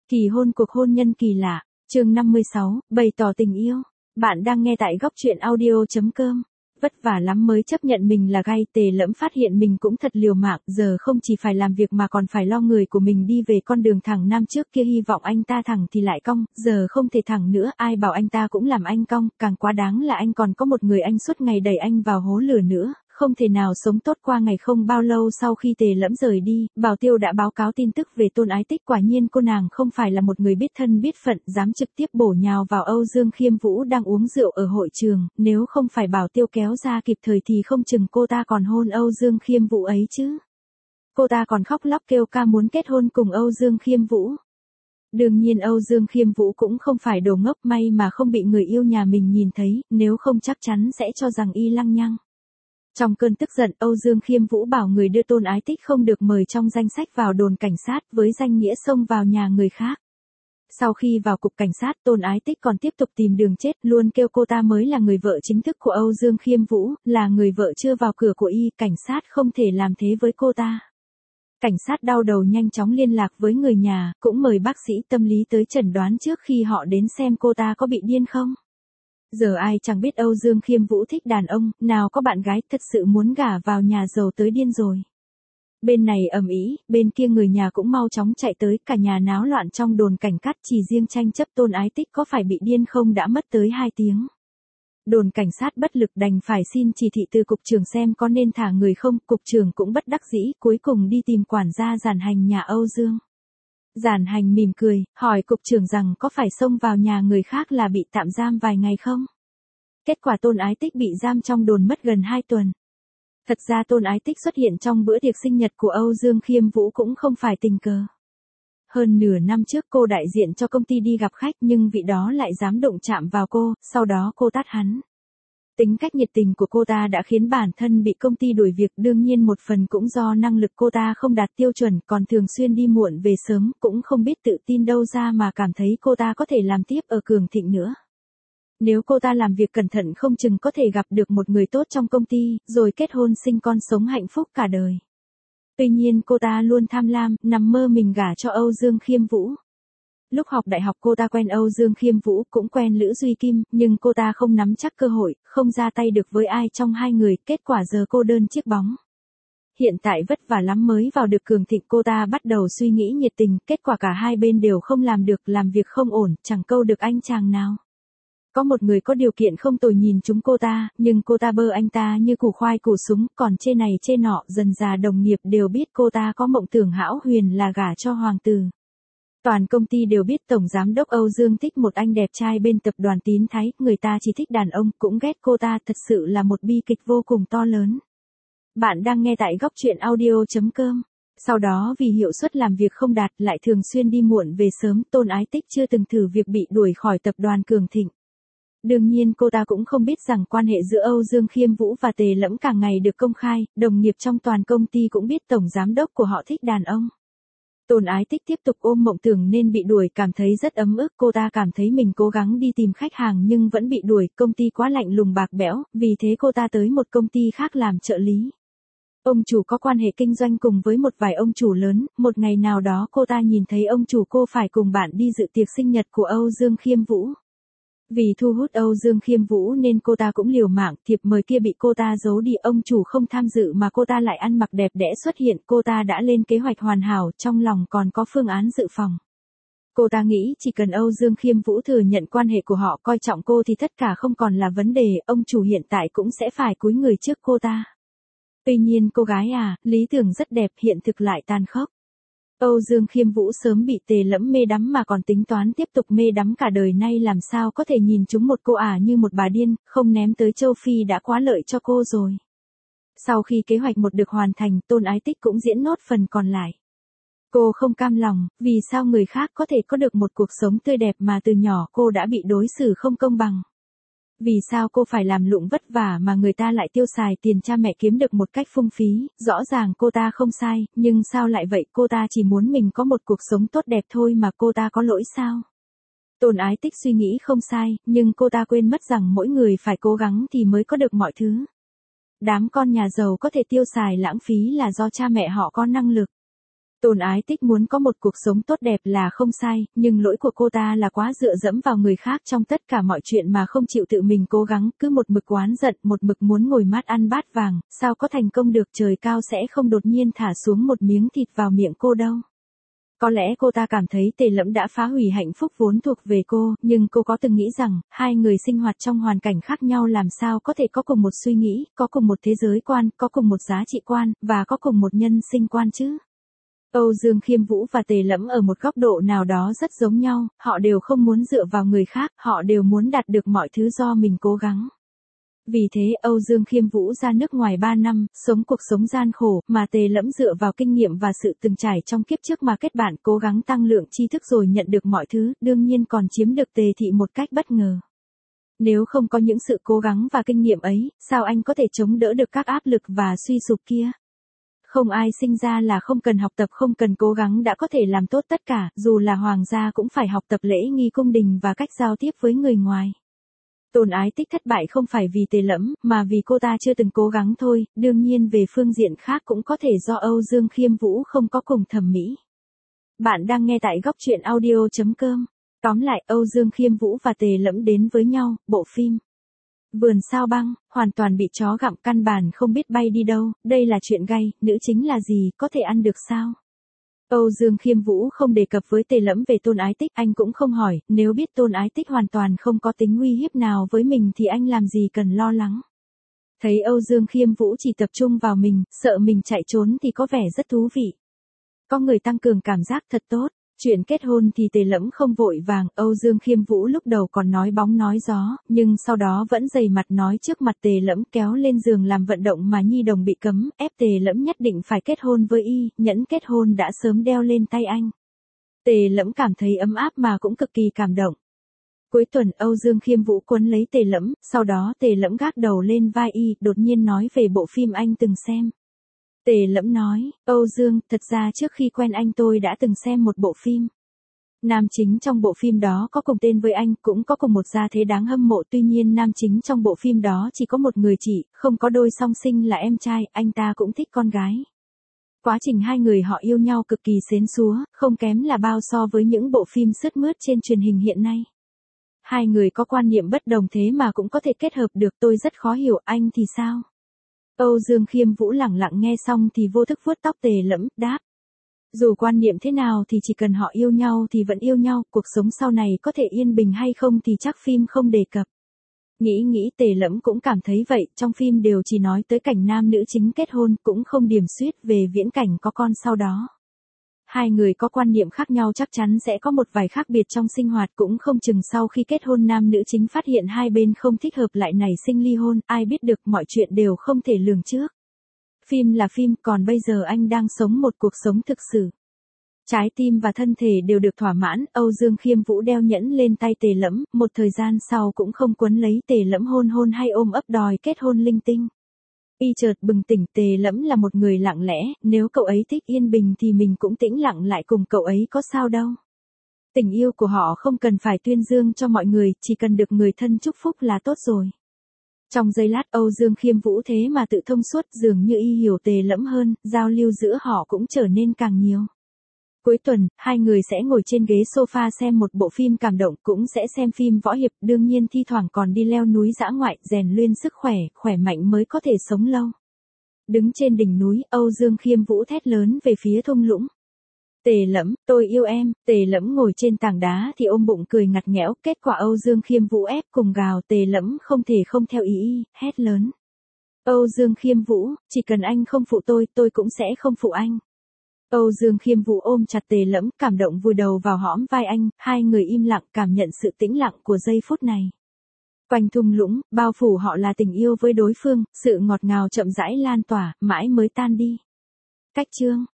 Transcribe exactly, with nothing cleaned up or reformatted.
Kỳ hôn cuộc hôn nhân kỳ lạ, chương năm mươi sáu, bày tỏ tình yêu. Bạn đang nghe tại góc truyện audio.com. Vất vả lắm mới chấp nhận mình là gay, Tề Lẫm phát hiện mình cũng thật liều mạng, giờ không chỉ phải làm việc mà còn phải lo người của mình đi về con đường thẳng nam, trước kia hy vọng anh ta thẳng thì lại cong, giờ không thể thẳng nữa, ai bảo anh ta cũng làm anh cong, càng quá đáng là anh còn có một người anh suốt ngày đẩy anh vào hố lửa nữa. Không thể nào sống tốt. Qua ngày không bao lâu sau khi Tề Lẫm rời đi, Bảo Tiêu đã báo cáo tin tức về Tôn Ái Tích. Quả nhiên cô nàng không phải là một người biết thân biết phận, dám trực tiếp bổ nhào vào Âu Dương Khiêm Vũ đang uống rượu ở hội trường, nếu không phải Bảo Tiêu kéo ra kịp thời thì không chừng cô ta còn hôn Âu Dương Khiêm Vũ ấy chứ. Cô ta còn khóc lóc kêu ca muốn kết hôn cùng Âu Dương Khiêm Vũ. Đương nhiên Âu Dương Khiêm Vũ cũng không phải đồ ngốc, may mà không bị người yêu nhà mình nhìn thấy, nếu không chắc chắn sẽ cho rằng y lăng nhăng. Trong cơn tức giận, Âu Dương Khiêm Vũ bảo người đưa Tôn Ái Tích không được mời trong danh sách vào đồn cảnh sát, với danh nghĩa xông vào nhà người khác. Sau khi vào cục cảnh sát, Tôn Ái Tích còn tiếp tục tìm đường chết, luôn kêu cô ta mới là người vợ chính thức của Âu Dương Khiêm Vũ, là người vợ chưa vào cửa của y, cảnh sát không thể làm thế với cô ta. Cảnh sát đau đầu nhanh chóng liên lạc với người nhà, cũng mời bác sĩ tâm lý tới chẩn đoán trước khi họ đến xem cô ta có bị điên không. Giờ ai chẳng biết Âu Dương Khiêm Vũ thích đàn ông, nào có bạn gái thật sự muốn gả vào nhà giàu tới điên rồi. Bên này ầm ĩ, bên kia người nhà cũng mau chóng chạy tới, cả nhà náo loạn trong đồn cảnh sát, chỉ riêng tranh chấp Tôn Ái Tích có phải bị điên không đã mất tới hai tiếng. Đồn cảnh sát bất lực đành phải xin chỉ thị từ cục trưởng xem có nên thả người không, cục trưởng cũng bất đắc dĩ, cuối cùng đi tìm quản gia Giản Hành nhà Âu Dương. Giản Hành mỉm cười, hỏi cục trưởng rằng có phải xông vào nhà người khác là bị tạm giam vài ngày không? Kết quả Tôn Ái Tích bị giam trong đồn mất gần hai tuần. Thật ra Tôn Ái Tích xuất hiện trong bữa tiệc sinh nhật của Âu Dương Khiêm Vũ cũng không phải tình cờ. Hơn nửa năm trước cô đại diện cho công ty đi gặp khách nhưng vị đó lại dám động chạm vào cô, sau đó cô tát hắn. Tính cách nhiệt tình của cô ta đã khiến bản thân bị công ty đuổi việc, đương nhiên một phần cũng do năng lực cô ta không đạt tiêu chuẩn, còn thường xuyên đi muộn về sớm, cũng không biết tự tin đâu ra mà cảm thấy cô ta có thể làm tiếp ở Cường Thịnh nữa. Nếu cô ta làm việc cẩn thận không chừng có thể gặp được một người tốt trong công ty, rồi kết hôn sinh con sống hạnh phúc cả đời. Tuy nhiên cô ta luôn tham lam, nằm mơ mình gả cho Âu Dương Khiêm Vũ. Lúc học đại học cô ta quen Âu Dương Khiêm Vũ, cũng quen Lữ Duy Kim, nhưng cô ta không nắm chắc cơ hội, không ra tay được với ai trong hai người, kết quả giờ cô đơn chiếc bóng. Hiện tại vất vả lắm mới vào được Cường Thịnh, cô ta bắt đầu suy nghĩ nhiệt tình, kết quả cả hai bên đều không làm được, làm việc không ổn, chẳng câu được anh chàng nào. Có một người có điều kiện không tồi nhìn chúng cô ta, nhưng cô ta bơ anh ta như củ khoai củ súng, còn chê này chê nọ, dần già đồng nghiệp đều biết cô ta có mộng tưởng hão huyền là gả cho hoàng tử. Toàn công ty đều biết Tổng Giám đốc Âu Dương thích một anh đẹp trai bên tập đoàn Tín Thái, người ta chỉ thích đàn ông, cũng ghét cô ta, thật sự là một bi kịch vô cùng to lớn. Bạn đang nghe tại góc truyện audio.com. Sau đó vì hiệu suất làm việc không đạt, lại thường xuyên đi muộn về sớm, Tôn Ái Tích chưa từng thử việc bị đuổi khỏi tập đoàn Cường Thịnh. Đương nhiên cô ta cũng không biết rằng quan hệ giữa Âu Dương Khiêm Vũ và Tề Lẫm càng ngày được công khai, đồng nghiệp trong toàn công ty cũng biết Tổng Giám đốc của họ thích đàn ông. Tôn Ái Tích tiếp tục ôm mộng tưởng nên bị đuổi, cảm thấy rất ấm ức, cô ta cảm thấy mình cố gắng đi tìm khách hàng nhưng vẫn bị đuổi, công ty quá lạnh lùng bạc bẽo, vì thế cô ta tới một công ty khác làm trợ lý. Ông chủ có quan hệ kinh doanh cùng với một vài ông chủ lớn, một ngày nào đó cô ta nhìn thấy ông chủ cô phải cùng bạn đi dự tiệc sinh nhật của Âu Dương Khiêm Vũ. Vì thu hút Âu Dương Khiêm Vũ nên cô ta cũng liều mạng, thiệp mời kia bị cô ta giấu đi, ông chủ không tham dự mà cô ta lại ăn mặc đẹp đẽ xuất hiện, cô ta đã lên kế hoạch hoàn hảo, trong lòng còn có phương án dự phòng. Cô ta nghĩ chỉ cần Âu Dương Khiêm Vũ thừa nhận quan hệ của họ, coi trọng cô thì tất cả không còn là vấn đề, ông chủ hiện tại cũng sẽ phải cúi người trước cô ta. Tuy nhiên cô gái à, lý tưởng rất đẹp, hiện thực lại tàn khốc. Âu Dương Khiêm Vũ sớm bị Tề Lẫm mê đắm mà còn tính toán tiếp tục mê đắm cả đời, nay làm sao có thể nhìn chúng một cô ả như một bà điên, không ném tới châu Phi đã quá lợi cho cô rồi. Sau khi kế hoạch một được hoàn thành, Tôn Ái Tích cũng diễn nốt phần còn lại. Cô không cam lòng, vì sao người khác có thể có được một cuộc sống tươi đẹp mà từ nhỏ cô đã bị đối xử không công bằng. Vì sao cô phải làm lụng vất vả mà người ta lại tiêu xài tiền cha mẹ kiếm được một cách phung phí, rõ ràng cô ta không sai, nhưng sao lại vậy, cô ta chỉ muốn mình có một cuộc sống tốt đẹp thôi mà cô ta có lỗi sao? Tôn Ái Tích suy nghĩ không sai, nhưng cô ta quên mất rằng mỗi người phải cố gắng thì mới có được mọi thứ. Đám con nhà giàu có thể tiêu xài lãng phí là do cha mẹ họ có năng lực. Tôn Ái Tích muốn có một cuộc sống tốt đẹp là không sai, nhưng lỗi của cô ta là quá dựa dẫm vào người khác trong tất cả mọi chuyện mà không chịu tự mình cố gắng, cứ một mực oán giận, một mực muốn ngồi mát ăn bát vàng, sao có thành công được, trời cao sẽ không đột nhiên thả xuống một miếng thịt vào miệng cô đâu. Có lẽ cô ta cảm thấy Tề Lẫm đã phá hủy hạnh phúc vốn thuộc về cô, nhưng cô có từng nghĩ rằng, hai người sinh hoạt trong hoàn cảnh khác nhau làm sao có thể có cùng một suy nghĩ, có cùng một thế giới quan, có cùng một giá trị quan, và có cùng một nhân sinh quan chứ? Âu Dương Khiêm Vũ và Tề Lẫm ở một góc độ nào đó rất giống nhau, họ đều không muốn dựa vào người khác, họ đều muốn đạt được mọi thứ do mình cố gắng. Vì thế Âu Dương Khiêm Vũ ra nước ngoài ba năm, sống cuộc sống gian khổ, mà Tề Lẫm dựa vào kinh nghiệm và sự từng trải trong kiếp trước mà kết bạn, cố gắng tăng lượng tri thức rồi nhận được mọi thứ, đương nhiên còn chiếm được Tề thị một cách bất ngờ. Nếu không có những sự cố gắng và kinh nghiệm ấy, sao anh có thể chống đỡ được các áp lực và suy sụp kia? Không ai sinh ra là không cần học tập, không cần cố gắng đã có thể làm tốt tất cả, dù là hoàng gia cũng phải học tập lễ nghi cung đình và cách giao tiếp với người ngoài. Tôn Ái Tích thất bại không phải vì Tề Lẫm, mà vì cô ta chưa từng cố gắng thôi, đương nhiên về phương diện khác cũng có thể do Âu Dương Khiêm Vũ không có cùng thẩm mỹ. Bạn đang nghe tại góc truyện audio chấm com. Tóm lại, Âu Dương Khiêm Vũ và Tề Lẫm đến với nhau, bộ phim Vườn Sao Băng, hoàn toàn bị chó gặm, căn bản không biết bay đi đâu, đây là chuyện gay, nữ chính là gì, có thể ăn được sao? Âu Dương Khiêm Vũ không đề cập với Tề Lẫm về Tôn Ái Tích, anh cũng không hỏi, nếu biết Tôn Ái Tích hoàn toàn không có tính uy hiếp nào với mình thì anh làm gì cần lo lắng. Thấy Âu Dương Khiêm Vũ chỉ tập trung vào mình, sợ mình chạy trốn thì có vẻ rất thú vị. Có người tăng cường cảm giác thật tốt. Chuyện kết hôn thì Tề Lẫm không vội vàng, Âu Dương Khiêm Vũ lúc đầu còn nói bóng nói gió, nhưng sau đó vẫn dày mặt nói trước mặt Tề Lẫm, kéo lên giường làm vận động mà nhi đồng bị cấm, ép Tề Lẫm nhất định phải kết hôn với y, nhẫn kết hôn đã sớm đeo lên tay anh. Tề Lẫm cảm thấy ấm áp mà cũng cực kỳ cảm động. Cuối tuần Âu Dương Khiêm Vũ quấn lấy Tề Lẫm, sau đó Tề Lẫm gác đầu lên vai y, đột nhiên nói về bộ phim anh từng xem. Tề Lẫm nói, Âu Dương, thật ra trước khi quen anh tôi đã từng xem một bộ phim. Nam chính trong bộ phim đó có cùng tên với anh, cũng có cùng một gia thế đáng hâm mộ, tuy nhiên nam chính trong bộ phim đó chỉ có một người chị, không có đôi song sinh là em trai, anh ta cũng thích con gái. Quá trình hai người họ yêu nhau cực kỳ xến xúa, không kém là bao so với những bộ phim sướt mướt trên truyền hình hiện nay. Hai người có quan niệm bất đồng thế mà cũng có thể kết hợp được, tôi rất khó hiểu, anh thì sao? Âu Dương Khiêm Vũ lẳng lặng nghe xong thì vô thức vuốt tóc Tề Lẫm, đáp. Dù quan niệm thế nào thì chỉ cần họ yêu nhau thì vẫn yêu nhau, cuộc sống sau này có thể yên bình hay không thì chắc phim không đề cập. Nghĩ nghĩ Tề Lẫm cũng cảm thấy vậy, trong phim đều chỉ nói tới cảnh nam nữ chính kết hôn, cũng không điểm xuyết về viễn cảnh có con sau đó. Hai người có quan niệm khác nhau chắc chắn sẽ có một vài khác biệt trong sinh hoạt, cũng không chừng sau khi kết hôn nam nữ chính phát hiện hai bên không thích hợp lại nảy sinh ly hôn, ai biết được, mọi chuyện đều không thể lường trước. Phim là phim, còn bây giờ anh đang sống một cuộc sống thực sự. Trái tim và thân thể đều được thỏa mãn, Âu Dương Khiêm Vũ đeo nhẫn lên tay Tề Lẫm, một thời gian sau cũng không quấn lấy Tề Lẫm hôn hôn hay ôm ấp đòi kết hôn linh tinh. Y chợt bừng tỉnh, Tề Lẫm là một người lặng lẽ, nếu cậu ấy thích yên bình thì mình cũng tĩnh lặng lại cùng cậu ấy có sao đâu. Tình yêu của họ không cần phải tuyên dương cho mọi người, chỉ cần được người thân chúc phúc là tốt rồi. Trong giây lát Âu Dương Khiêm Vũ thế mà tự thông suốt, dường như y hiểu Tề Lẫm hơn, giao lưu giữa họ cũng trở nên càng nhiều. Cuối tuần, hai người sẽ ngồi trên ghế sofa xem một bộ phim cảm động, cũng sẽ xem phim võ hiệp, đương nhiên thi thoảng còn đi leo núi dã ngoại, rèn luyện sức khỏe, khỏe mạnh mới có thể sống lâu. Đứng trên đỉnh núi, Âu Dương Khiêm Vũ thét lớn về phía thung lũng. Tề Lẫm, tôi yêu em. Tề Lẫm ngồi trên tảng đá thì ôm bụng cười ngặt nghẽo, kết quả Âu Dương Khiêm Vũ ép cùng gào, Tề Lẫm không thể không theo ý y, hét lớn. Âu Dương Khiêm Vũ, chỉ cần anh không phụ tôi, tôi cũng sẽ không phụ anh. Âu Dương Khiêm Vũ ôm chặt Tề Lẫm, cảm động vùi đầu vào hõm vai anh, hai người im lặng cảm nhận sự tĩnh lặng của giây phút này. Quanh thung lũng, bao phủ họ là tình yêu với đối phương, sự ngọt ngào chậm rãi lan tỏa, mãi mới tan đi. Cách chương